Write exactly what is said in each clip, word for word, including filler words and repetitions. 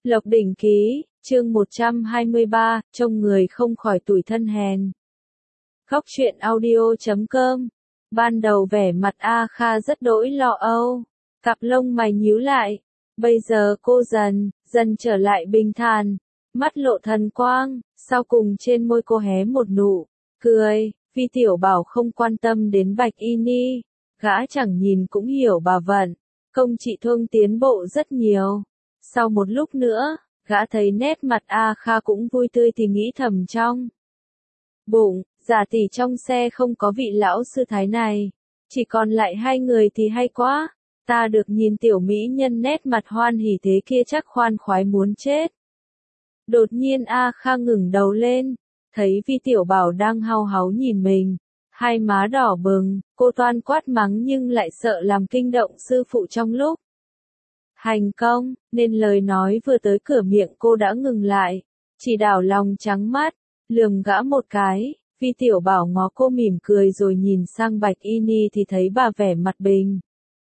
Lộc Đỉnh Ký, chương một trăm hai mươi ba, trông người không khỏi tủi thân hèn. Góc truyện audio chấm com. Ban đầu vẻ mặt A Kha rất đỗi lo âu, cặp lông mày nhíu lại. Bây giờ cô dần, dần trở lại bình thản, mắt lộ thần quang, sau cùng trên môi cô hé một nụ cười. Vi Tiểu Bảo không quan tâm đến Bạch Y Ni, gã chẳng nhìn cũng hiểu bà Vận, công chị Thương tiến bộ rất nhiều. Sau một lúc nữa, gã thấy nét mặt A Kha cũng vui tươi thì nghĩ thầm trong bụng, giả tỷ trong xe không có vị lão sư thái này, chỉ còn lại hai người thì hay quá, ta được nhìn tiểu mỹ nhân nét mặt hoan hỉ thế kia chắc khoan khoái muốn chết. Đột nhiên A Kha ngừng đầu lên, thấy Vi Tiểu Bảo đang hau háu nhìn mình, hai má đỏ bừng, cô toan quát mắng nhưng lại sợ làm kinh động sư phụ trong lúc hành công, nên lời nói vừa tới cửa miệng cô đã ngừng lại, chỉ đảo lòng trắng mắt, lườm gã một cái. Vi Tiểu Bảo ngó cô mỉm cười rồi nhìn sang Bạch Y Ni thì thấy bà vẻ mặt bình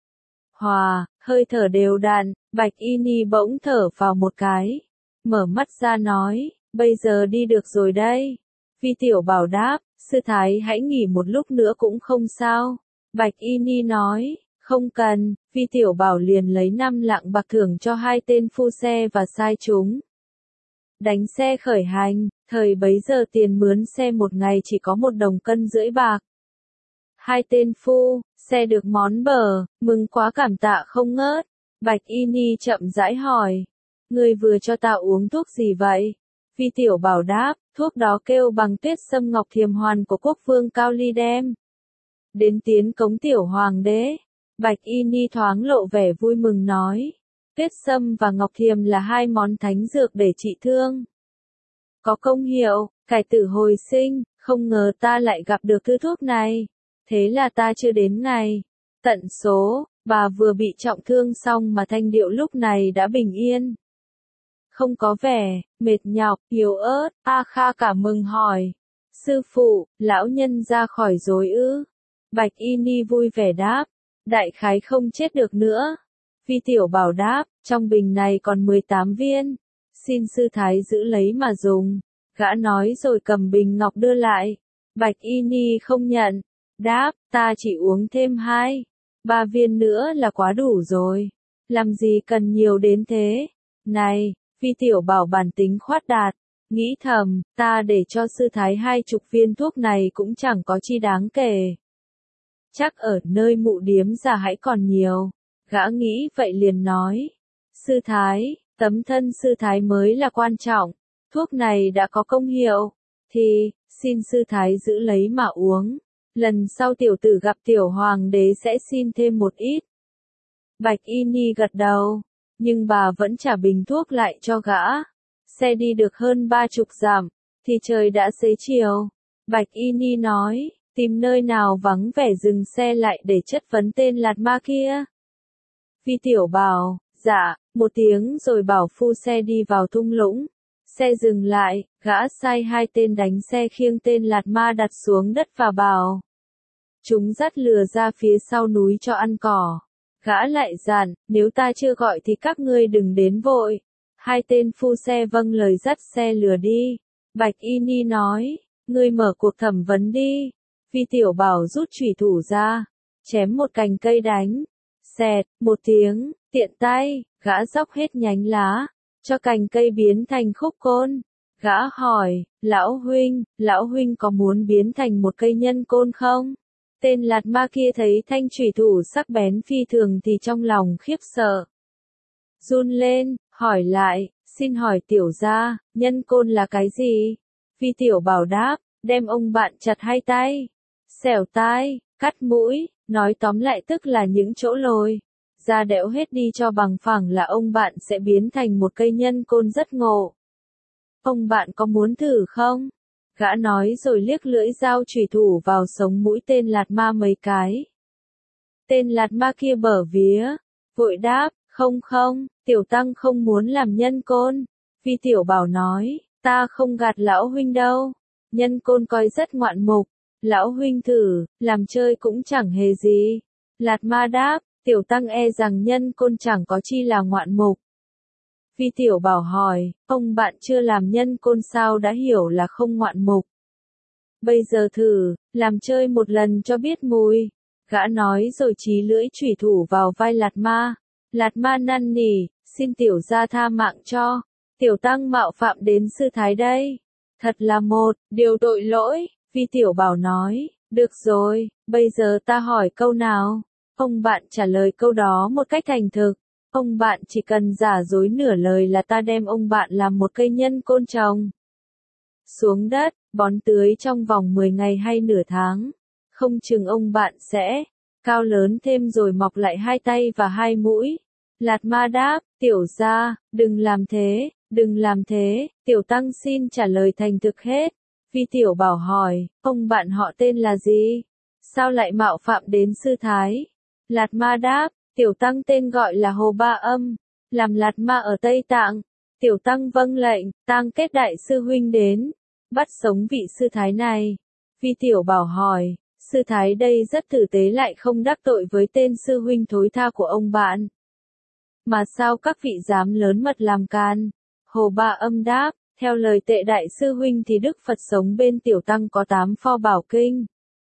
hòa, hơi thở đều đặn. Bạch Y Ni bỗng thở vào một cái, mở mắt ra nói, bây giờ đi được rồi đây. Vi Tiểu Bảo đáp, sư thái hãy nghỉ một lúc nữa cũng không sao. Bạch Y Ni nói, không cần. Vi Tiểu Bảo liền lấy năm lạng bạc thưởng cho hai tên phu xe và sai chúng đánh xe khởi hành. Thời bấy giờ tiền mướn xe một ngày chỉ có một đồng cân rưỡi bạc. Hai tên phu xe được món bờ, mừng quá cảm tạ không ngớt. Bạch Y Ni chậm rãi hỏi, người vừa cho ta uống thuốc gì vậy? Vi Tiểu Bảo đáp, thuốc đó kêu bằng tuyết sâm ngọc thiềm hoàn của quốc vương Cao Ly đem đến tiến cống tiểu hoàng đế. Bạch Y Ni thoáng lộ vẻ vui mừng nói, tuyết sâm và ngọc thiềm là hai món thánh dược để trị thương, có công hiệu cải tử hồi sinh, không ngờ ta lại gặp được thứ thuốc này. Thế là ta chưa đến ngày tận số, bà vừa bị trọng thương xong mà thanh điệu lúc này đã bình yên, không có vẻ mệt nhọc, yếu ớt. A Kha cảm mừng hỏi, sư phụ, lão nhân ra khỏi rồi ư? Bạch Y Ni vui vẻ đáp, đại khái không chết được nữa. Vi Tiểu Bảo đáp, trong bình này còn mười tám viên, xin sư thái giữ lấy mà dùng. Gã nói rồi cầm bình ngọc đưa lại. Bạch Y Ni không nhận, đáp, ta chỉ uống thêm hai, ba viên nữa là quá đủ rồi, làm gì cần nhiều đến thế. Này, Vi Tiểu Bảo bản tính khoát đạt, nghĩ thầm, ta để cho sư thái hai chục viên thuốc này cũng chẳng có chi đáng kể. Chắc ở nơi mụ điếm già hãy còn nhiều. Gã nghĩ vậy liền nói, sư thái, tấm thân sư thái mới là quan trọng, thuốc này đã có công hiệu, thì, xin sư thái giữ lấy mà uống, lần sau tiểu tử gặp tiểu hoàng đế sẽ xin thêm một ít. Bạch Y Ni gật đầu, nhưng bà vẫn trả bình thuốc lại cho gã. Xe đi được hơn ba chục dặm, thì trời đã xế chiều. Bạch Y Ni nói, tìm nơi nào vắng vẻ dừng xe lại để chất vấn tên lạt ma kia. Vi Tiểu Bảo, dạ, một tiếng rồi bảo phu xe đi vào thung lũng. Xe dừng lại, gã sai hai tên đánh xe khiêng tên lạt ma đặt xuống đất và bảo chúng dắt lừa ra phía sau núi cho ăn cỏ. Gã lại dặn, nếu ta chưa gọi thì các ngươi đừng đến vội. Hai tên phu xe vâng lời dắt xe lừa đi. Bạch Y Ni nói, ngươi mở cuộc thẩm vấn đi. Vi Tiểu Bảo rút chủy thủ ra, chém một cành cây đánh. Xẹt, một tiếng, tiện tay, gã dóc hết nhánh lá, cho cành cây biến thành khúc côn. Gã hỏi, lão huynh, lão huynh có muốn biến thành một cây nhân côn không? Tên lạt ma kia thấy thanh chủy thủ sắc bén phi thường thì trong lòng khiếp sợ, run lên, hỏi lại, xin hỏi tiểu gia, nhân côn là cái gì? Vi Tiểu Bảo đáp, đem ông bạn chặt hai tay, xẻo tai, cắt mũi, nói tóm lại tức là những chỗ lồi da đẽo hết đi cho bằng phẳng là ông bạn sẽ biến thành một cây nhân côn rất ngộ. Ông bạn có muốn thử không? Gã nói rồi liếc lưỡi dao chủy thủ vào sống mũi tên lạt ma mấy cái. Tên lạt ma kia bở vía, vội đáp, không không, tiểu tăng không muốn làm nhân côn. Vi Tiểu Bảo nói, ta không gạt lão huynh đâu, nhân côn coi rất ngoạn mục, lão huynh thử, làm chơi cũng chẳng hề gì. Lạt ma đáp, tiểu tăng e rằng nhân côn chẳng có chi là ngoạn mục. Vi Tiểu Bảo hỏi, ông bạn chưa làm nhân côn sao đã hiểu là không ngoạn mục. Bây giờ thử, làm chơi một lần cho biết mùi. Gã nói rồi chí lưỡi chủy thủ vào vai Lạt Ma. Lạt Ma năn nỉ, xin tiểu gia tha mạng cho. Tiểu tăng mạo phạm đến sư thái đây. Thật là một, điều tội lỗi, Vi Tiểu Bảo nói, được rồi, bây giờ ta hỏi câu nào. Ông bạn trả lời câu đó một cách thành thực. Ông bạn chỉ cần giả dối nửa lời là ta đem ông bạn làm một cây nhân côn trồng xuống đất, bón tưới trong vòng mười ngày hay nửa tháng. Không chừng ông bạn sẽ cao lớn thêm rồi mọc lại hai tay và hai mũi. Lạt Ma đáp, tiểu gia, đừng làm thế, đừng làm thế, tiểu tăng xin trả lời thành thực hết. Vi Tiểu Bảo hỏi, ông bạn họ tên là gì? Sao lại mạo phạm đến sư thái? Lạt Ma đáp, tiểu tăng tên gọi là Hồ Ba Âm, làm Lạt Ma ở Tây Tạng. Tiểu tăng vâng lệnh, tang kết đại sư huynh đến, bắt sống vị sư thái này. Vi Tiểu Bảo hỏi, sư thái đây rất tử tế lại không đắc tội với tên sư huynh thối tha của ông bạn. Mà sao các vị dám lớn mật làm can? Hồ Ba Âm đáp, theo lời tệ đại sư huynh thì Đức Phật sống bên tiểu tăng có tám pho bảo kinh.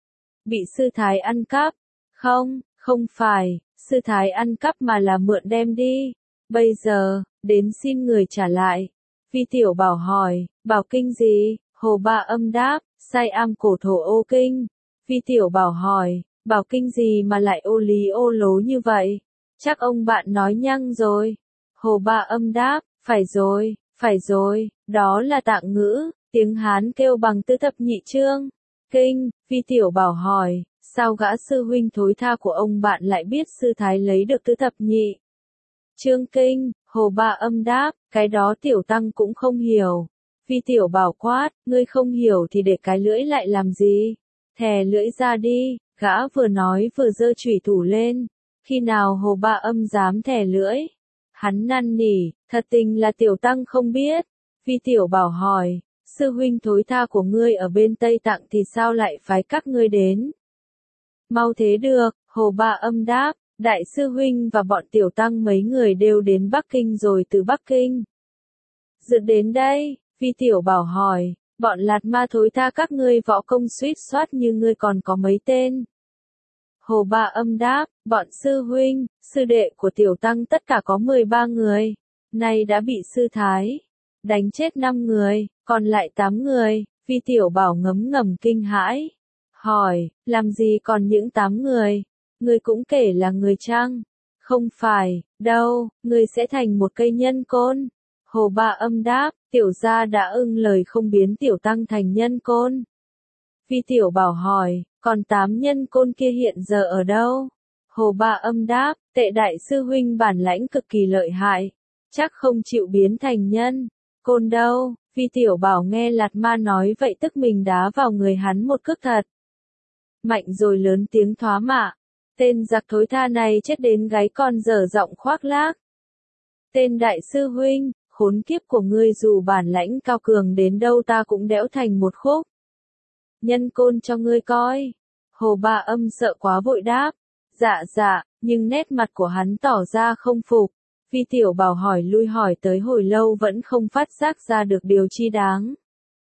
Bị sư thái ăn cắp? Không, không phải, sư thái ăn cắp mà là mượn đem đi. Bây giờ, đến xin người trả lại. Vi Tiểu Bảo hỏi, bảo kinh gì? Hồ Ba Âm đáp, Sai Am Cổ Thổ Ô Kinh. Vi Tiểu Bảo hỏi, bảo kinh gì mà lại ô lý ô lố như vậy? Chắc ông bạn nói nhăng rồi. Hồ Ba Âm đáp, phải rồi, phải rồi, đó là Tạng ngữ, tiếng Hán kêu bằng tứ thập nhị chương. Kinh, Vi Tiểu Bảo hỏi, sao gã sư huynh thối tha của ông bạn lại biết sư thái lấy được tứ thập nhị chương kinh? Hồ Ba Âm đáp, cái đó tiểu tăng cũng không hiểu. Vi Tiểu Bảo quát, ngươi không hiểu thì để cái lưỡi lại làm gì? Thè lưỡi ra đi, gã vừa nói vừa giơ chủy thủ lên. Khi nào Hồ Ba Âm dám thè lưỡi? Hắn năn nỉ, thật tình là tiểu tăng không biết. Vi Tiểu Bảo hỏi, sư huynh thối tha của ngươi ở bên Tây Tạng thì sao lại phái các ngươi đến? Mau thế được, Hồ Ba Âm đáp, đại sư huynh và bọn tiểu tăng mấy người đều đến Bắc Kinh rồi từ Bắc Kinh dự đến đây. Vi Tiểu Bảo hỏi, bọn Lạt Ma thối tha các ngươi võ công suýt soát như ngươi còn có mấy tên? Hồ Ba Âm đáp, bọn sư huynh, sư đệ của tiểu tăng tất cả có mười ba người, nay đã bị sư thái đánh chết năm người, còn lại tám người. Vi Tiểu Bảo ngấm ngầm kinh hãi, hỏi, làm gì còn những tám người? Ngươi cũng kể là người chăng? Không phải, đâu, ngươi sẽ thành một cây nhân côn. Hồ Ba Âm đáp, tiểu gia đã ưng lời không biến tiểu tăng thành nhân côn. Vi Tiểu Bảo hỏi, còn tám nhân côn kia hiện giờ ở đâu? Hồ Ba Âm đáp, tệ đại sư huynh bản lãnh cực kỳ lợi hại, chắc không chịu biến thành nhân côn đâu. Vi Tiểu Bảo nghe Lạt Ma nói vậy tức mình đá vào người hắn một cước thật mạnh rồi lớn tiếng thoá mạ. Tên giặc thối tha này chết đến gáy còn dở giọng khoác lác. Tên đại sư huynh, khốn kiếp của ngươi dù bản lãnh cao cường đến đâu ta cũng đẽo thành một khúc nhân côn cho ngươi coi. Hồ Ba Âm sợ quá vội đáp, dạ dạ, nhưng nét mặt của hắn tỏ ra không phục. Vi Tiểu Bảo hỏi lui hỏi tới hồi lâu vẫn không phát giác ra được điều chi đáng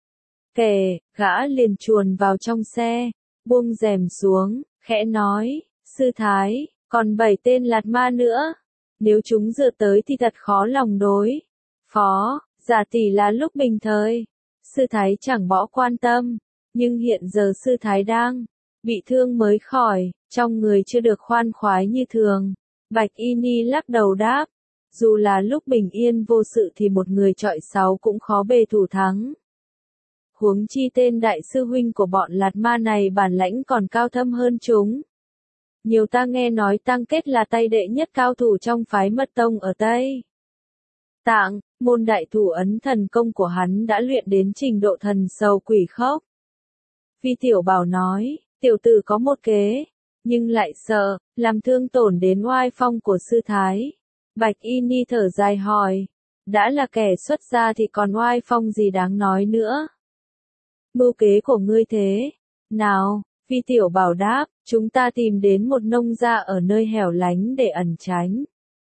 kể, gã liền chuồn vào trong xe, buông rèm xuống, khẽ nói, sư thái, còn bảy tên Lạt Ma nữa, nếu chúng dựa tới thì thật khó lòng đối phó. Giả tỷ là lúc bình thời, sư thái chẳng bỏ quan tâm, nhưng hiện giờ sư thái đang bị thương mới khỏi, trong người chưa được khoan khoái như thường. Bạch Y Ni lắc đầu đáp, dù là lúc bình yên vô sự thì một người trọi sáu cũng khó bề thủ thắng. Huống chi tên đại sư huynh của bọn Lạt Ma này bản lãnh còn cao thâm hơn chúng. Nhiều ta nghe nói Tăng Kết là tay đệ nhất cao thủ trong phái Mật Tông ở Tây Tạng, môn đại thủ ấn thần công của hắn đã luyện đến trình độ thần sầu quỷ khốc. Vi Tiểu Bảo nói, tiểu tử có một kế, nhưng lại sợ làm thương tổn đến oai phong của sư thái. Bạch Y Ni thở dài hỏi, đã là kẻ xuất gia thì còn oai phong gì đáng nói nữa? Mưu kế của ngươi thế nào? Vi Tiểu Bảo đáp, chúng ta tìm đến một nông gia ở nơi hẻo lánh để ẩn tránh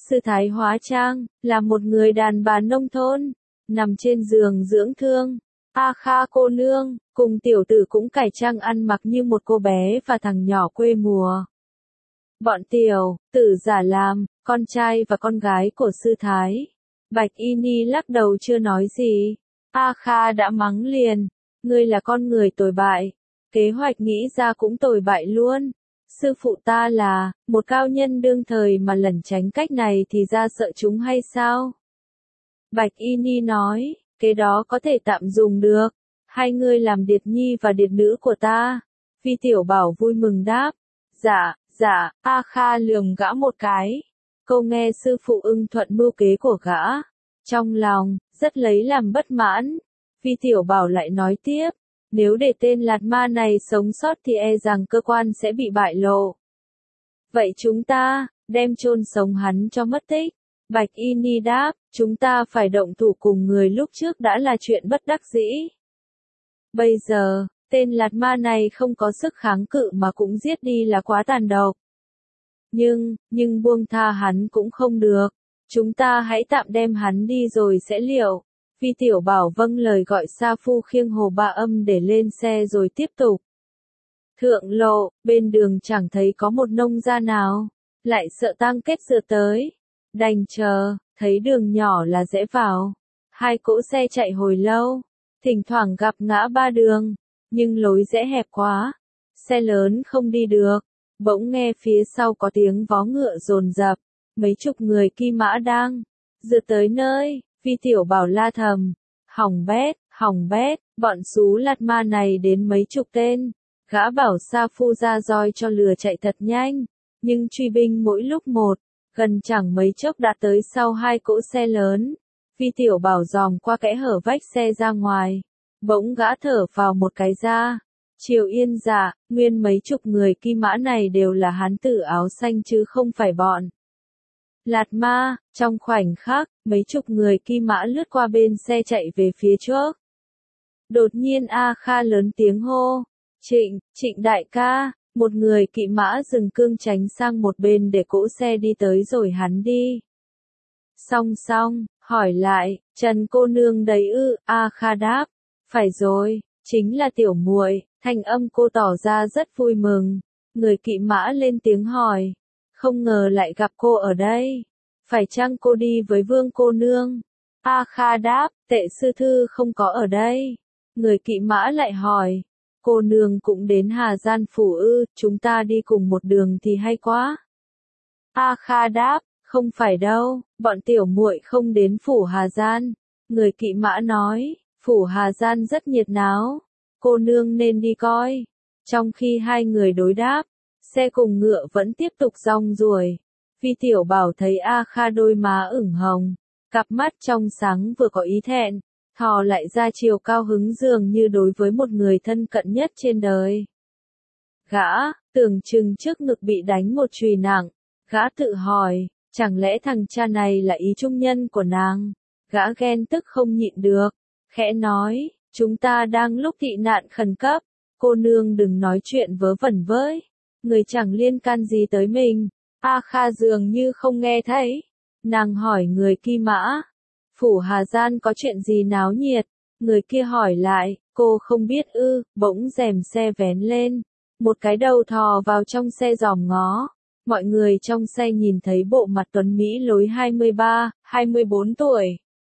Sư thái hóa trang, là một người đàn bà nông thôn, nằm trên giường dưỡng thương. A Kha cô nương, cùng tiểu tử cũng cải trang ăn mặc như một cô bé và thằng nhỏ quê mùa. Bọn tiểu tử giả làm, con trai và con gái của sư thái. Bạch Y Ni lắc đầu chưa nói gì. A Kha đã mắng liền, ngươi là con người tồi bại, kế hoạch nghĩ ra cũng tồi bại luôn. Sư phụ ta là một cao nhân đương thời mà lẩn tránh cách này thì ra sợ chúng hay sao? Bạch Y Ni nói, cái đó có thể tạm dùng được. Hai ngươi làm điệt nhi và điệt nữ của ta. Vi Tiểu Bảo vui mừng đáp. Dạ, dạ, A Kha lườm gã một cái. Câu nghe sư phụ ưng thuận mưu kế của gã. Trong lòng, rất lấy làm bất mãn. Vi Tiểu Bảo lại nói tiếp. Nếu để tên Lạt Ma này sống sót thì e rằng cơ quan sẽ bị bại lộ. Vậy chúng ta, đem chôn sống hắn cho mất tích. Bạch Y Ni đáp, chúng ta phải động thủ cùng người lúc trước đã là chuyện bất đắc dĩ. Bây giờ, tên Lạt Ma này không có sức kháng cự mà cũng giết đi là quá tàn độc. Nhưng, nhưng buông tha hắn cũng không được. Chúng ta hãy tạm đem hắn đi rồi sẽ liệu. Vi Tiểu Bảo vâng lời gọi Sa Phu khiêng Hồ Ba Âm để lên xe rồi tiếp tục. Thượng lộ, bên đường chẳng thấy có một nông gia nào. Lại sợ tang kết dựa tới. Đành chờ, thấy đường nhỏ là dễ vào. Hai cỗ xe chạy hồi lâu. Thỉnh thoảng gặp ngã ba đường. Nhưng lối rẽ hẹp quá. Xe lớn không đi được. Bỗng nghe phía sau có tiếng vó ngựa dồn dập. Mấy chục người Kim Mã đang dựa tới nơi. Vi Tiểu Bảo la thầm. Hỏng bét, hỏng bét. Bọn xú Lạt Ma này đến mấy chục tên. Gã bảo Sa Phu ra roi cho lừa chạy thật nhanh. Nhưng truy binh mỗi lúc một. Gần chẳng mấy chốc đã tới sau hai cỗ xe lớn. Vi Tiểu Bảo dòm qua kẽ hở vách xe ra ngoài. Bỗng gã thở vào một cái ra. Triều Yên dạ, nguyên mấy chục người Kim Mã này đều là hán tử áo xanh chứ không phải bọn Lạt Ma. Trong khoảnh khắc, mấy chục người Kim Mã lướt qua bên xe chạy về phía trước. Đột nhiên A Kha lớn tiếng hô. Trịnh, Trịnh đại ca. Một người kỵ mã dừng cương tránh sang một bên để cỗ xe đi tới rồi hắn đi. Song song, hỏi lại, Trần cô nương đấy ư? A Kha đáp, phải rồi, chính là tiểu muội. Thanh âm cô tỏ ra rất vui mừng. Người kỵ mã lên tiếng hỏi, không ngờ lại gặp cô ở đây. Phải chăng cô đi với vương cô nương? A Kha đáp, tệ sư thư không có ở đây. Người kỵ mã lại hỏi, cô nương cũng đến Hà Gian phủ ư? Chúng ta đi cùng một đường thì hay quá. A Kha đáp, không phải đâu, bọn tiểu muội không đến phủ Hà Gian. Người kỵ mã nói, phủ Hà Gian rất nhiệt náo, cô nương nên đi coi. Trong khi hai người đối đáp, xe cùng ngựa vẫn tiếp tục rong ruổi. Vi Tiểu Bảo thấy A Kha đôi má ửng hồng, cặp mắt trong sáng vừa có ý thẹn, thò lại ra chiều cao hứng dường như đối với một người thân cận nhất trên đời. Gã, tưởng chừng trước ngực bị đánh một chùy nặng, gã tự hỏi, chẳng lẽ thằng cha này là ý trung nhân của nàng? Gã ghen tức không nhịn được, khẽ nói, chúng ta đang lúc tị nạn khẩn cấp, cô nương đừng nói chuyện vớ vẩn với, người chẳng liên can gì tới mình. A Kha dường như không nghe thấy, nàng hỏi người Kim Mã, phủ Hà Gian có chuyện gì náo nhiệt? Người kia hỏi lại, cô không biết ư? Bỗng rèm xe vén lên, một cái đầu thò vào trong xe dòm ngó. Mọi người trong xe nhìn thấy bộ mặt tuấn Mỹ lối hai mươi ba, hai mươi bốn tuổi.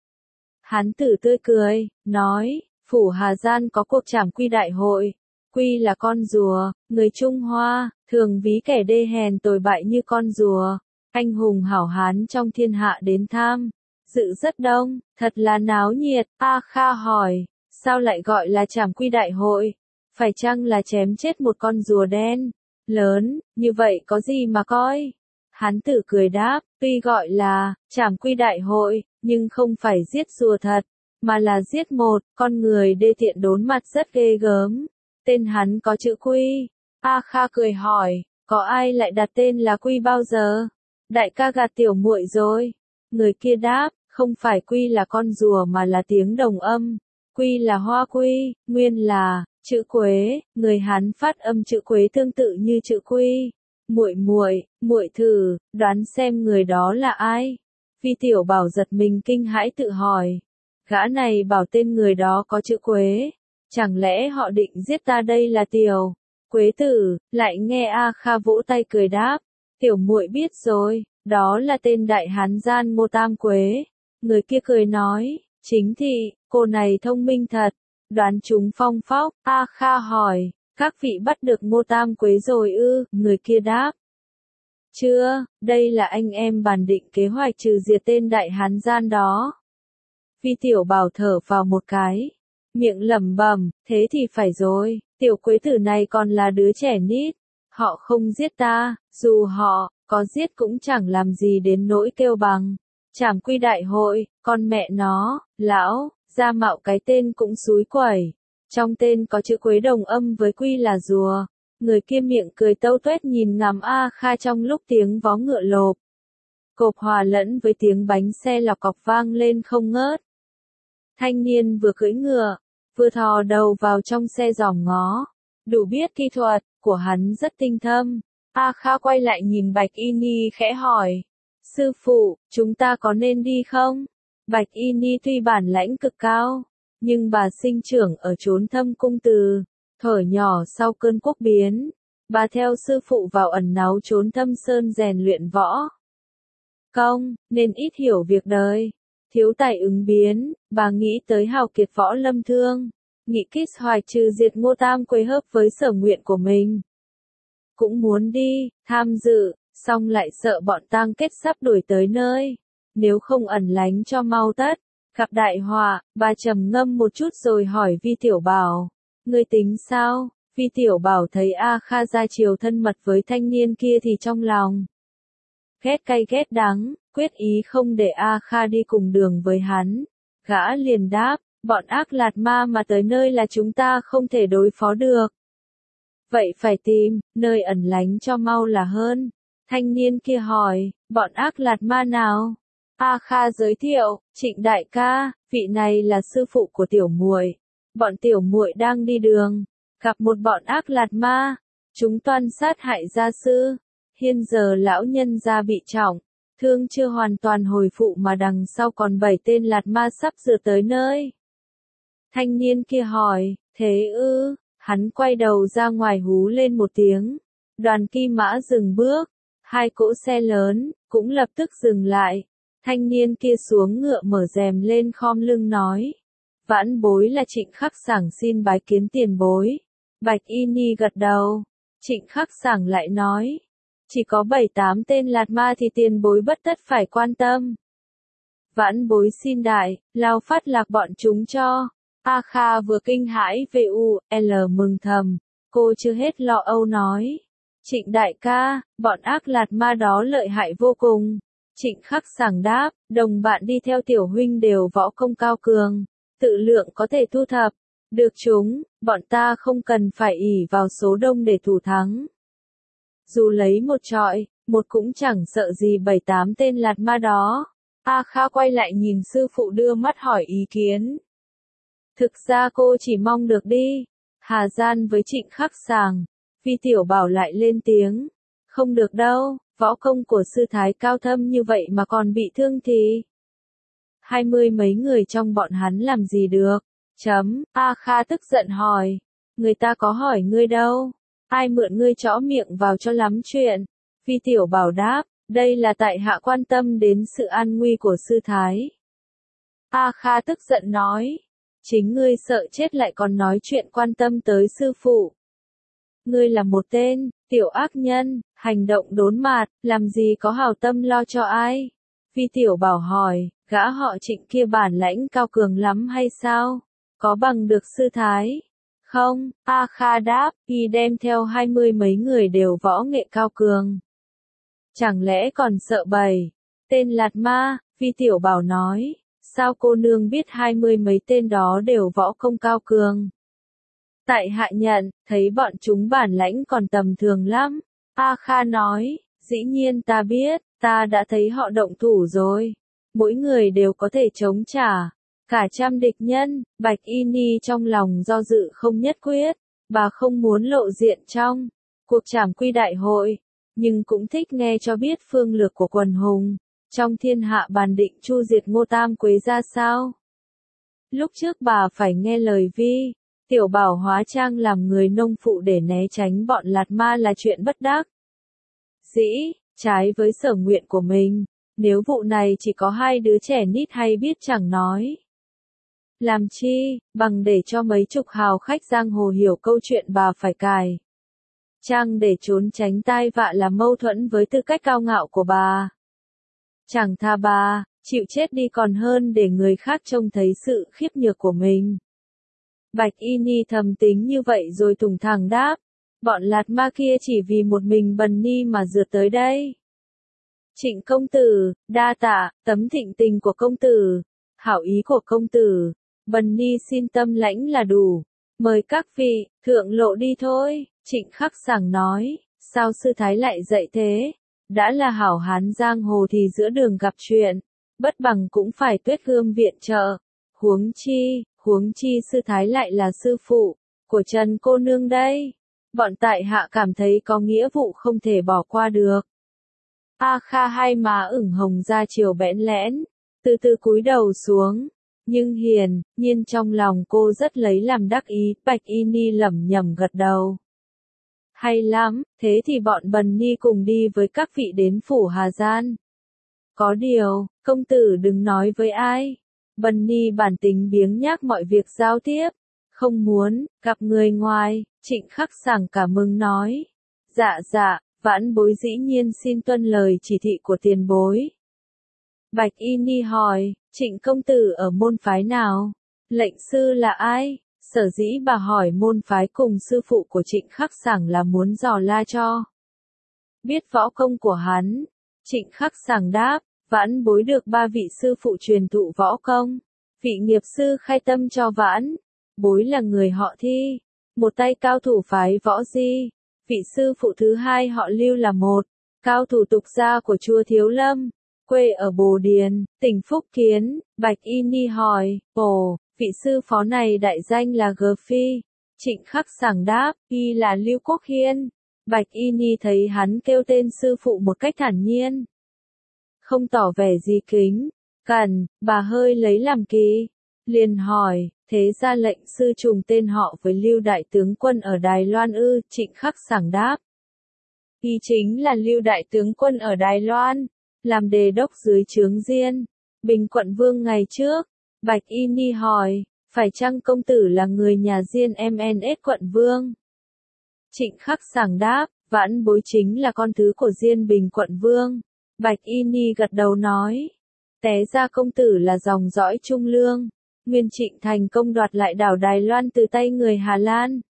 Hán tử tươi cười, nói, phủ Hà Gian có cuộc trảm quy đại hội. Quy là con rùa, người Trung Hoa, thường ví kẻ đê hèn tồi bại như con rùa. Anh hùng hảo hán trong thiên hạ đến tham. Dự rất đông, thật là náo nhiệt. A Kha hỏi, sao lại gọi là trảm quy đại hội? Phải chăng là chém chết một con rùa đen lớn, như vậy có gì mà coi? Hán tử cười đáp, tuy gọi là trảm quy đại hội, nhưng không phải giết rùa thật, mà là giết một con người đê tiện đốn mặt rất ghê gớm. Tên hắn có chữ Quy. A Kha cười hỏi, có ai lại đặt tên là Quy bao giờ? Đại ca gạt tiểu muội rồi. Người kia đáp, không phải Quy là con rùa mà là tiếng đồng âm. Quy là hoa quy, nguyên là chữ Quế. Người Hán phát âm chữ Quế tương tự như chữ Quy. Muội muội, muội thử, đoán xem người đó là ai? Vi Tiểu Bảo giật mình kinh hãi tự hỏi. Gã này bảo tên người đó có chữ Quế. Chẳng lẽ họ định giết ta đây là Tiểu Quế tử? Lại nghe A Kha vỗ tay cười đáp. Tiểu muội biết rồi, đó là tên đại hán gian Ngô Tam Quế. Người kia cười nói, chính thị, cô này thông minh thật. Đoán chúng phong phóc. A Kha hỏi, các vị bắt được Ngô Tam Quế rồi ư? Người kia đáp. Chưa, đây là anh em bàn định kế hoạch trừ diệt tên đại hán gian đó. Vi Tiểu Bảo thở vào một cái, miệng lẩm bẩm, thế thì phải rồi, Tiểu Quế tử này còn là đứa trẻ nít, họ không giết ta, dù họ có giết cũng chẳng làm gì đến nỗi kêu bằng. Trảm quy đại hội, con mẹ nó, lão, ra mạo cái tên cũng xúi quẩy. Trong tên có chữ Quế đồng âm với quy là rùa. Người kia miệng cười tâu tuét nhìn ngắm A Kha trong lúc tiếng vó ngựa lộp cộp hòa lẫn với tiếng bánh xe lọc cọc vang lên không ngớt. Thanh niên vừa cưỡi ngựa, vừa thò đầu vào trong xe dòm ngó. Đủ biết kỹ thuật của hắn rất tinh thâm. A Kha quay lại nhìn Bạch Y Ni khẽ hỏi. Sư phụ, chúng ta có nên đi không? Bạch Y Ni tuy bản lãnh cực cao, nhưng bà sinh trưởng ở chốn thâm cung từ thuở nhỏ sau cơn quốc biến, bà theo sư phụ vào ẩn náu trốn thâm sơn rèn luyện võ công, nên ít hiểu việc đời, thiếu tài ứng biến. Bà nghĩ tới hào kiệt võ lâm thương, nghĩ kích hoạch trừ diệt Ngô Tam Quế hợp với sở nguyện của mình. Cũng muốn đi, tham dự, song lại sợ bọn tang kết sắp đuổi tới nơi, nếu không ẩn lánh cho mau tất, gặp đại họa. Bà trầm ngâm một chút rồi hỏi Vi Tiểu Bảo. Ngươi tính sao? Vi Tiểu Bảo thấy A Kha ra chiều thân mật với thanh niên kia thì trong lòng ghét cay ghét đắng, quyết ý không để A Kha đi cùng đường với hắn. Gã liền đáp, bọn ác lạt ma mà tới nơi là chúng ta không thể đối phó được. Vậy phải tìm nơi ẩn lánh cho mau là hơn. Thanh niên kia hỏi, bọn ác lạt ma nào? A Kha giới thiệu, Trịnh đại ca, vị này là sư phụ của tiểu muội. Bọn tiểu muội đang đi đường, gặp một bọn ác lạt ma, chúng toan sát hại gia sư. Hiện giờ lão nhân gia bị trọng, thương chưa hoàn toàn hồi phụ mà đằng sau còn bảy tên lạt ma sắp sửa tới nơi. Thanh niên kia hỏi, thế ư? Hắn quay đầu ra ngoài hú lên một tiếng. Đoàn Kim Mã dừng bước, hai cỗ xe lớn cũng lập tức dừng lại. Thanh niên kia xuống ngựa mở rèm lên khom lưng nói. Vãn bối là Trịnh Khắc Sảng xin bái kiến tiền bối. Bạch Y Ni gật đầu. Trịnh Khắc Sảng lại nói. Chỉ có bảy tám tên lạt ma thì tiền bối bất tất phải quan tâm. Vãn bối xin đại, lao phát lạc bọn chúng cho. A Kha vừa kinh hãi về u, l mừng thầm. Cô chưa hết lo âu nói. Trịnh đại ca, bọn ác lạt ma đó lợi hại vô cùng. Trịnh Khắc Sảng đáp, đồng bạn đi theo tiểu huynh đều võ công cao cường, tự lượng có thể thu thập được chúng, bọn ta không cần phải ỷ vào số đông để thủ thắng. Dù lấy một trọi, một cũng chẳng sợ gì bảy tám tên lạt ma đó. A Kha quay lại nhìn sư phụ đưa mắt hỏi ý kiến. Thực ra cô chỉ mong được đi Hà Gian với Trịnh Khắc Sảng. Vi Tiểu Bảo lại lên tiếng. Không được đâu, võ công của sư thái cao thâm như vậy mà còn bị thương thì. Hai mươi mấy người trong bọn hắn làm gì được? Chấm, A Kha tức giận hỏi. Người ta có hỏi ngươi đâu? Ai mượn ngươi chõ miệng vào cho lắm chuyện? Vi Tiểu Bảo đáp, đây là tại hạ quan tâm đến sự an nguy của sư thái. A Kha tức giận nói. Chính ngươi sợ chết lại còn nói chuyện quan tâm tới sư phụ. Ngươi là một tên tiểu ác nhân, hành động đốn mạt, làm gì có hảo tâm lo cho ai? Vi Tiểu Bảo hỏi, gã họ Trịnh kia bản lãnh cao cường lắm hay sao? Có bằng được sư thái? Không, A Kha đáp, y đem theo hai mươi mấy người đều võ nghệ cao cường. Chẳng lẽ còn sợ bầy tên lạt ma? Vi Tiểu Bảo nói, sao cô nương biết hai mươi mấy tên đó đều võ công cao cường? Tại hạ nhận, thấy bọn chúng bản lãnh còn tầm thường lắm. A Kha nói, dĩ nhiên ta biết, ta đã thấy họ động thủ rồi. Mỗi người đều có thể chống trả cả trăm địch nhân. Bạch Y Ni trong lòng do dự không nhất quyết, bà không muốn lộ diện trong cuộc trảm quy đại hội. nhưng cũng thích nghe cho biết phương lược của quần hùng, trong thiên hạ bàn định chu diệt Ngô Tam Quế ra sao. Lúc trước bà phải nghe lời Vi, Tiểu Bảo hóa trang làm người nông phụ để né tránh bọn Lạt Ma là chuyện bất đắc dĩ, trái với sở nguyện của mình, nếu vụ này chỉ có hai đứa trẻ nít hay biết chẳng nói. Làm chi, bằng để cho mấy chục hào khách giang hồ hiểu câu chuyện bà phải cài trang để trốn tránh tai vạ là mâu thuẫn với tư cách cao ngạo của bà. Chẳng tha bà, chịu chết đi còn hơn để người khác trông thấy sự khiếp nhược của mình. Bạch Y Ni thầm tính như vậy rồi thủng thẳng đáp, bọn Lạt Ma kia chỉ vì một mình Bần Ni mà rượt tới đây. Trịnh công tử, đa tạ, tấm thịnh tình của công tử, hảo ý của công tử, Bần Ni xin tâm lãnh là đủ, mời các vị, thượng lộ đi thôi. Trịnh Khắc Sảng nói, sao sư thái lại dạy thế, đã là hảo hán giang hồ thì giữa đường gặp chuyện, bất bằng cũng phải Tuyết Gươm viện trợ, huống chi, huống chi sư thái lại là sư phụ của Trần cô nương đây, bọn tại hạ cảm thấy có nghĩa vụ không thể bỏ qua được. A Kha hai má ửng hồng ra chiều bẽn lẽn, từ từ cúi đầu xuống, nhưng hiển nhiên trong lòng cô rất lấy làm đắc ý. Bạch Y Ni lẩm nhẩm gật đầu. Hay lắm, thế thì bọn Bần Ni cùng đi với các vị đến phủ Hà Gian. Có điều, công tử đừng nói với ai. Bần Ni bản tính biếng nhác mọi việc giao tiếp, không muốn gặp người ngoài. Trịnh Khắc Sảng cảm mừng nói, dạ dạ, vãn bối dĩ nhiên xin tuân lời chỉ thị của tiền bối. Bạch Y Ni hỏi, Trịnh công tử ở môn phái nào? Lệnh sư là ai? Sở dĩ bà hỏi môn phái cùng sư phụ của Trịnh Khắc Sảng là muốn dò la cho biết võ công của hắn. Trịnh Khắc Sảng đáp, vãn bối được ba vị sư phụ truyền thụ võ công. Vị nghiệp sư khai tâm cho vãn, bối là người họ Thi, một tay cao thủ phái Võ Di. Vị sư phụ thứ hai họ Lưu là một cao thủ tục gia của chùa Thiếu Lâm, quê ở Bồ Điền, tỉnh Phúc Kiến. Bạch Y Ni hỏi, ồ, vị sư phó này đại danh là G Phi. Trịnh Khắc Sảng đáp, y là Lưu Quốc Hiên. Bạch Y Ni thấy hắn kêu tên sư phụ một cách thản nhiên, không tỏ vẻ gì kính cẩn, bà hơi lấy làm kỳ, liền hỏi, thế ra lệnh sư trùng tên họ với Lưu đại tướng quân ở Đài Loan ư? Trịnh Khắc Sảng đáp, y chính là Lưu đại tướng quân ở Đài Loan, làm đề đốc dưới trướng Diên Bình quận vương ngày trước. Bạch Y Ni hỏi, phải chăng công tử là người nhà Diên em en ét quận vương? Trịnh Khắc Sảng đáp, vãn bối chính là con thứ của Diên Bình quận vương. Bạch Y Ni gật đầu nói, té ra công tử là dòng dõi Trung Lương, nguyên Trịnh thành công đoạt lại đảo Đài Loan từ tay người Hà Lan.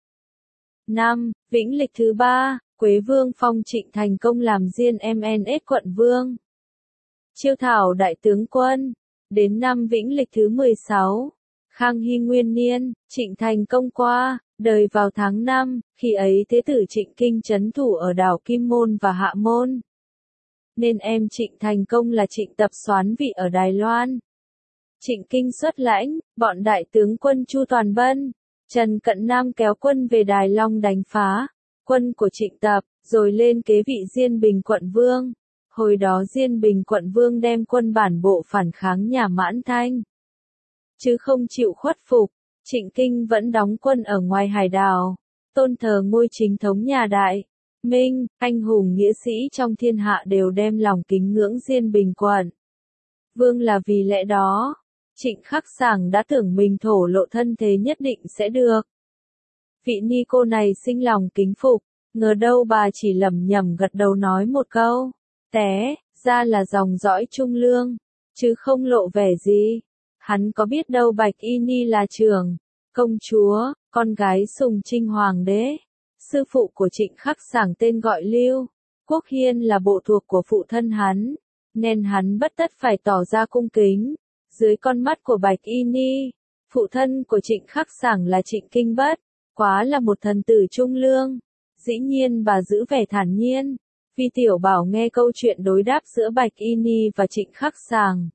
Năm, Vĩnh Lịch thứ ba, Quế Vương phong Trịnh thành công làm Diên em en ét quận vương. Chiêu thảo đại tướng quân. Đến năm Vĩnh Lịch thứ mười sáu, Khang Hy Nguyên Niên, Trịnh thành công qua đời vào tháng năm, khi ấy thế tử Trịnh Kinh trấn thủ ở đảo Kim Môn và Hạ Môn, nên em Trịnh thành công là Trịnh Tập soán vị ở Đài Loan. Trịnh Kinh xuất lãnh, bọn đại tướng quân Chu Toàn Bân, Trần Cận Nam kéo quân về Đài Long đánh phá quân của Trịnh Tập, rồi lên kế vị Diên Bình quận vương. Hồi đó Diên Bình quận vương đem quân bản bộ phản kháng nhà Mãn Thanh, chứ không chịu khuất phục. Trịnh Kinh vẫn đóng quân ở ngoài hải đảo, tôn thờ ngôi chính thống nhà Đại Minh, anh hùng nghĩa sĩ trong thiên hạ đều đem lòng kính ngưỡng Diên Bình quận vương. Là vì lẽ đó, Trịnh Khắc Sảng đã tưởng mình thổ lộ thân thế nhất định sẽ được vị ni cô này sinh lòng kính phục, ngờ đâu bà chỉ lẩm nhẩm gật đầu nói một câu, té ra là dòng dõi Trung Lương, chứ không lộ vẻ gì. Hắn có biết đâu Bạch Y Ni là trưởng công chúa, con gái sùng trinh hoàng đế. Sư phụ của Trịnh Khắc Sảng tên gọi Lưu Quốc Hiên là bộ thuộc của phụ thân hắn, nên hắn bất tất phải tỏ ra cung kính. Dưới con mắt của Bạch Y Ni, phụ thân của Trịnh Khắc Sảng là Trịnh Kinh bất quá là một thần tử Trung Lương. Dĩ nhiên bà giữ vẻ thản nhiên, vì Tiểu Bảo nghe câu chuyện đối đáp giữa Bạch Y Ni và Trịnh Khắc Sảng.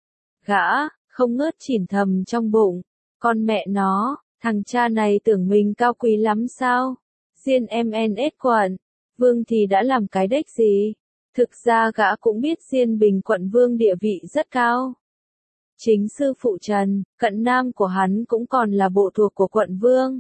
Gã không ngớt chỉn thầm trong bụng, con mẹ nó, thằng cha này tưởng mình cao quý lắm sao? Diên em en ét quận Vương thì đã làm cái đếch gì? Thực ra gã cũng biết Diên Bình quận vương địa vị rất cao. Chính sư phụ Trần, cận nam của hắn cũng còn là bộ thuộc của quận vương.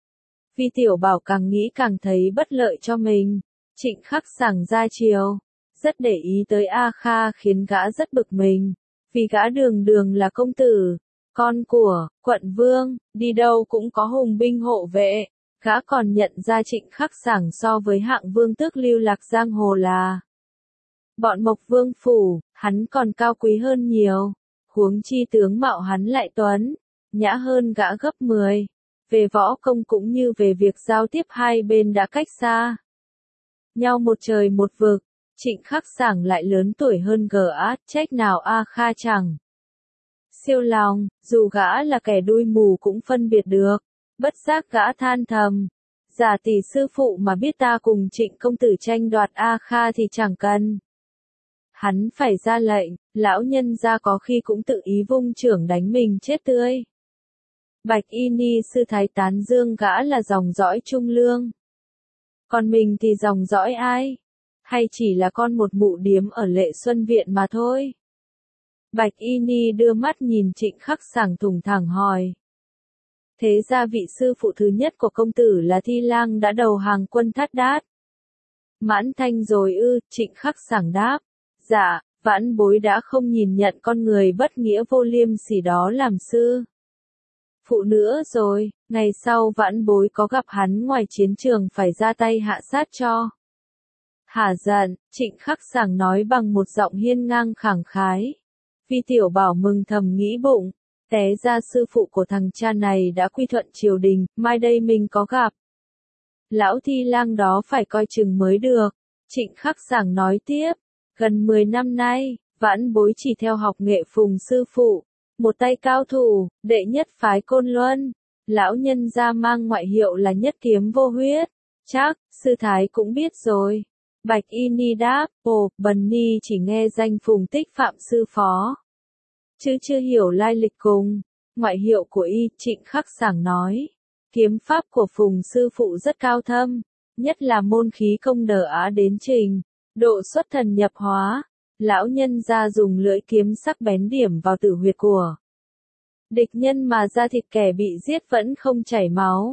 Vi Tiểu Bảo càng nghĩ càng thấy bất lợi cho mình. Trịnh Khắc Sảng ra chiều, rất để ý tới A Kha khiến gã rất bực mình. Vì gã đường đường là công tử, con của quận vương, đi đâu cũng có hùng binh hộ vệ. Gã còn nhận ra Trịnh Khắc Sảng so với hạng vương tước lưu lạc giang hồ là bọn Mộc Vương phủ, hắn còn cao quý hơn nhiều. Huống chi tướng mạo hắn lại tuấn, nhã hơn gã gấp mười. Về võ công cũng như về việc giao tiếp hai bên đã cách xa nhau một trời một vực. Trịnh Khắc Sảng lại lớn tuổi hơn gã, trách nào A Kha chẳng siêu lòng, dù gã là kẻ đuôi mù cũng phân biệt được. Bất giác gã than thầm, giả tỷ sư phụ mà biết ta cùng Trịnh công tử tranh đoạt A Kha thì chẳng cần hắn phải ra lệnh, lão nhân gia có khi cũng tự ý vung chưởng đánh mình chết tươi. Bạch Y Ni sư thái tán dương gã là dòng dõi trung lương. Còn mình thì dòng dõi ai? Hay chỉ là con một mụ điếm ở Lệ Xuân Viện mà thôi? Bạch Y Ni đưa mắt nhìn Trịnh Khắc Sảng thủng thẳng hỏi. Thế ra vị sư phụ thứ nhất của công tử là Thi Lang đã đầu hàng quân Thát Đát. Mãn thanh rồi ư? Trịnh Khắc Sảng đáp. Dạ, vãn bối đã không nhìn nhận con người bất nghĩa vô liêm sỉ đó làm sư phụ nữa rồi. Ngày sau vãn bối có gặp hắn ngoài chiến trường phải ra tay hạ sát cho. Hả giận, Trịnh Khắc Sảng nói bằng một giọng hiên ngang khẳng khái. Vi Tiểu Bảo mừng thầm nghĩ bụng, té ra sư phụ của thằng cha này đã quy thuận triều đình, mai đây mình có gặp lão Thi Lang đó phải coi chừng mới được. Trịnh Khắc Sảng nói tiếp, gần mười năm nay, vãn bối chỉ theo học nghệ phùng sư phụ, một tay cao thủ, đệ nhất phái Côn Luân. Lão nhân gia mang ngoại hiệu là nhất kiếm vô huyết. Chắc, sư thái cũng biết rồi. Bạch Y Ni đáp, ồ, bần ni chỉ nghe danh Phùng Tích Phạm sư phó, chứ chưa hiểu lai lịch cùng ngoại hiệu của y. Trịnh Khắc Sảng nói, kiếm pháp của Phùng sư phụ rất cao thâm, nhất là môn khí công đờ á đến trình độ xuất thần nhập hóa. Lão nhân gia dùng lưỡi kiếm sắc bén điểm vào tử huyệt của địch nhân mà da thịt kẻ bị giết vẫn không chảy máu.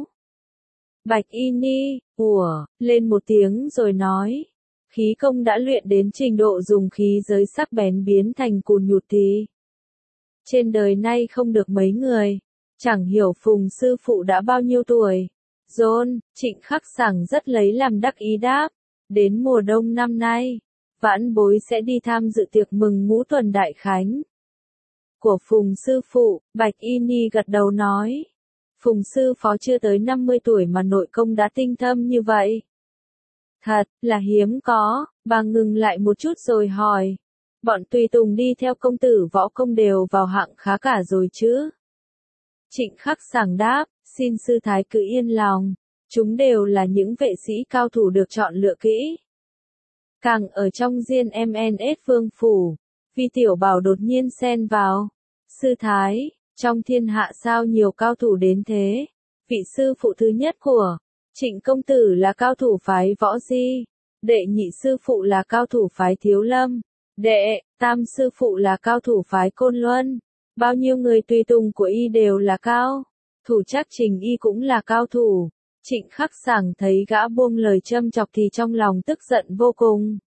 Bạch Y Ni, ủa, lên một tiếng rồi nói, khí công đã luyện đến trình độ dùng khí giới sắc bén biến thành cùn nhụt thì trên đời nay không được mấy người. Chẳng hiểu Phùng sư phụ đã bao nhiêu tuổi. John, Trịnh Khắc Sảng rất lấy làm đắc ý đáp, đến mùa đông năm nay, vãn bối sẽ đi tham dự tiệc mừng ngũ tuần đại khánh của Phùng sư phụ. Bạch Y Ni gật đầu nói, Phùng sư phó chưa tới năm mươi tuổi mà nội công đã tinh thâm như vậy. Thật là hiếm có. Bà ngừng lại một chút rồi hỏi, bọn tùy tùng đi theo công tử võ công đều vào hạng khá cả rồi chứ? Trịnh Khắc Sảng đáp, xin sư thái cứ yên lòng, chúng đều là những vệ sĩ cao thủ được chọn lựa kỹ. Càng ở trong Diên em en ét Vương phủ, Vi Tiểu Bảo đột nhiên xen vào, sư thái, trong thiên hạ sao nhiều cao thủ đến thế? Vị sư phụ thứ nhất của Trịnh công tử là cao thủ phái Võ Di, đệ nhị sư phụ là cao thủ phái Thiếu Lâm, đệ tam sư phụ là cao thủ phái Côn Luân. Bao nhiêu người tùy tùng của y đều là cao thủ, chắc Trình y cũng là cao thủ. Trịnh Khắc Sảng thấy gã buông lời châm chọc thì trong lòng tức giận vô cùng.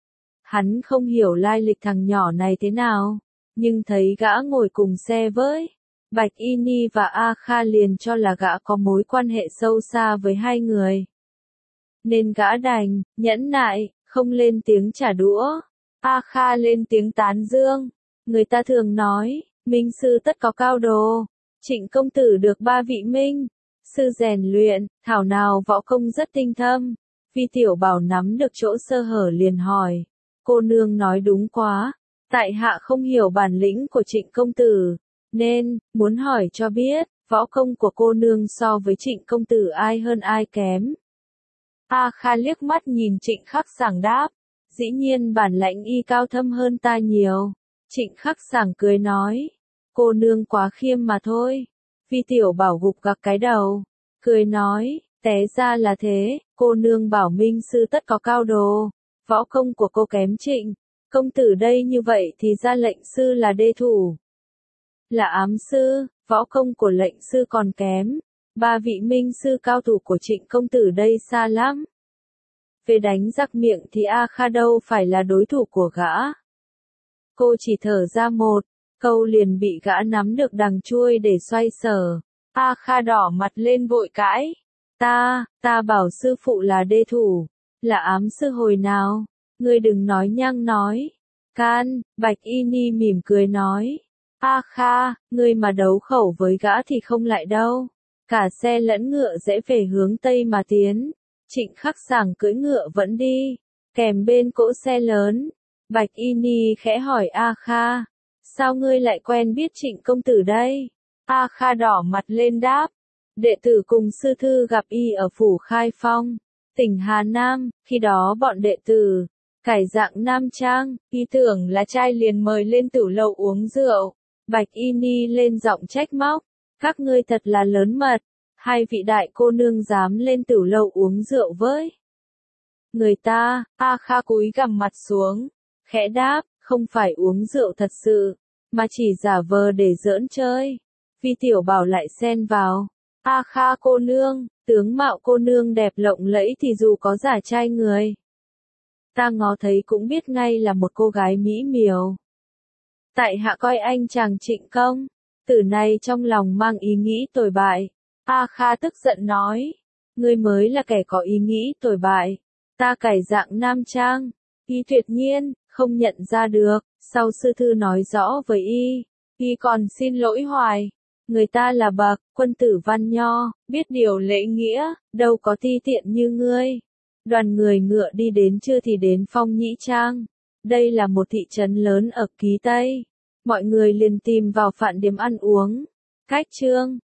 Hắn không hiểu lai lịch thằng nhỏ này thế nào, nhưng thấy gã ngồi cùng xe với Bạch Y Ni và A Kha liền cho là gã có mối quan hệ sâu xa với hai người. Nên gã đành nhẫn nại, không lên tiếng trả đũa. A Kha lên tiếng tán dương, người ta thường nói, minh sư tất có cao đồ. Trịnh công tử được ba vị minh sư rèn luyện, thảo nào võ công rất tinh thâm. Vi Tiểu Bảo nắm được chỗ sơ hở liền hỏi, cô nương nói đúng quá, tại hạ không hiểu bản lĩnh của Trịnh công tử, nên muốn hỏi cho biết, võ công của cô nương so với Trịnh công tử ai hơn ai kém? A Kha liếc mắt nhìn Trịnh Khắc Sảng đáp, dĩ nhiên bản lãnh y cao thâm hơn ta nhiều. Trịnh Khắc Sảng cười nói, cô nương quá khiêm mà thôi. Vi Tiểu Bảo gục gặc cái đầu, cười nói, Té ra là thế, cô nương bảo Minh sư tất có cao đồ, võ công của cô kém Trịnh công tử đây, như vậy thì ra lệnh sư là đê thủ. Là ám sư, võ công của lệnh sư còn kém, ba vị minh sư cao thủ của Trịnh công tử đây xa lắm. Về đánh giặc miệng thì A Kha đâu phải là đối thủ của gã. Cô chỉ thở ra một câu liền bị gã nắm được đằng chuôi để xoay sở. A Kha đỏ mặt lên vội cãi. Ta, ta bảo sư phụ là đê thủ, là ám sư hồi nào, ngươi đừng nói nhăng nói. Can, Bạch Y Ni mỉm cười nói. A Kha, ngươi mà đấu khẩu với gã thì không lại đâu. Cả xe lẫn ngựa rẽ về hướng Tây mà tiến. Trịnh Khắc Sảng cưỡi ngựa vẫn đi, kèm bên cỗ xe lớn. Bạch Y Ni khẽ hỏi A Kha, sao ngươi lại quen biết Trịnh công tử đây? A Kha đỏ mặt lên đáp, đệ tử cùng sư thư gặp y ở phủ Khai Phong, tỉnh Hà Nam, khi đó bọn đệ tử cải dạng nam trang, y tưởng là trai liền mời lên tửu lầu uống rượu. Bạch Y Ni lên giọng trách móc, các ngươi thật là lớn mật, hai vị đại cô nương dám lên tửu lầu uống rượu với người ta. A Kha cúi gằm mặt xuống, khẽ đáp, không phải uống rượu thật sự, mà chỉ giả vờ để giỡn chơi. Vi Tiểu Bảo lại xen vào, A Kha cô nương, tướng mạo cô nương đẹp lộng lẫy thì dù có giả trai người, ta ngó thấy cũng biết ngay là một cô gái mỹ miều. Tại hạ coi anh chàng Trịnh công tử này trong lòng mang ý nghĩ tồi bại. A Kha tức giận nói, ngươi mới là kẻ có ý nghĩ tồi bại, ta cải dạng nam trang, y tuyệt nhiên không nhận ra được. Sau sư thư nói rõ với y, y còn xin lỗi hoài. Người ta là bậc quân tử văn nho, biết điều lễ nghĩa, đâu có ti tiện như ngươi. Đoàn người ngựa đi đến trưa thì đến Phong Nhĩ Trang. Đây là một thị trấn lớn ở Ký Tây. Mọi người liền tìm vào phạn điếm ăn uống. Cách trương